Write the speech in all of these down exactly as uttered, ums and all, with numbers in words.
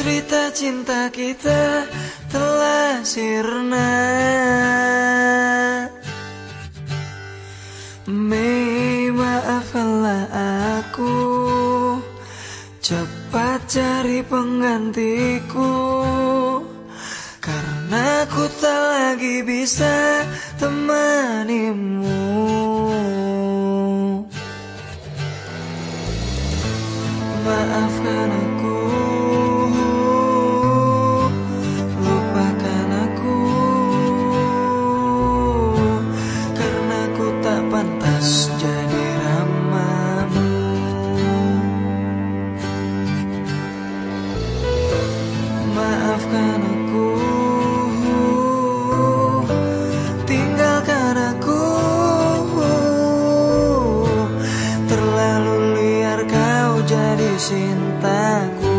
cerita cinta kita telah sirna. Mei, maafkanlah aku, cepat cari penggantiku, karena ku tak lagi bisa temanimu. Maafkan aku, lupakan aku, karena ku tak pantas jadi ramamu. Maafkan aku, tinggalkan aku, terlalu liar kau jadi cintaku.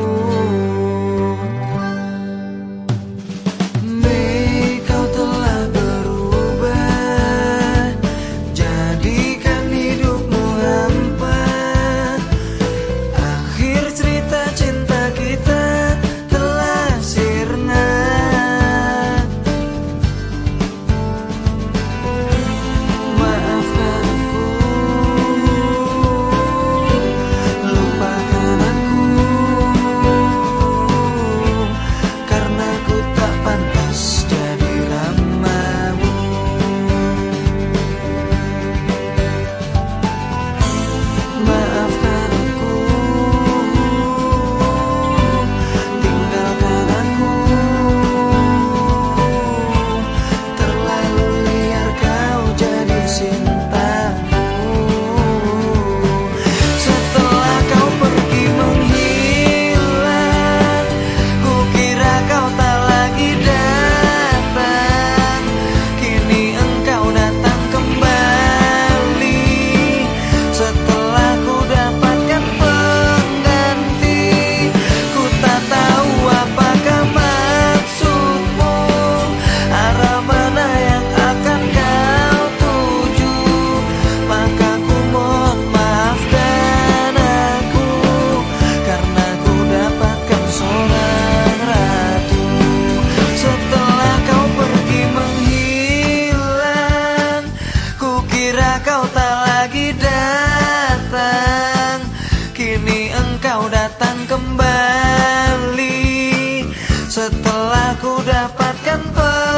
Mei, kau telah berubah, jadikan hidupmu hampa. Akhir cerita cinta kita telah sirna. Maafkan aku, lupakan aku, karena ku tak pantas jadi ramamu. Maafkan aku, tinggalkan aku, terlalu liar kau jadi cintaku. Setelah kau pergi menghilang, ku kira kau tak lagi datang. Kini engkau datang kembali, setelah ku dapatkan pengganti. Ku tak tahu apakah maksudmu, arah mana yang akan kau tuju. Maka ku mohon maafkan aku, karena ku dapatkan seorang ratu. Setelah kau pergi menghilang, ku kira kau tak lagi datang. Kini engkau datang kembali, setelah ku dapatkan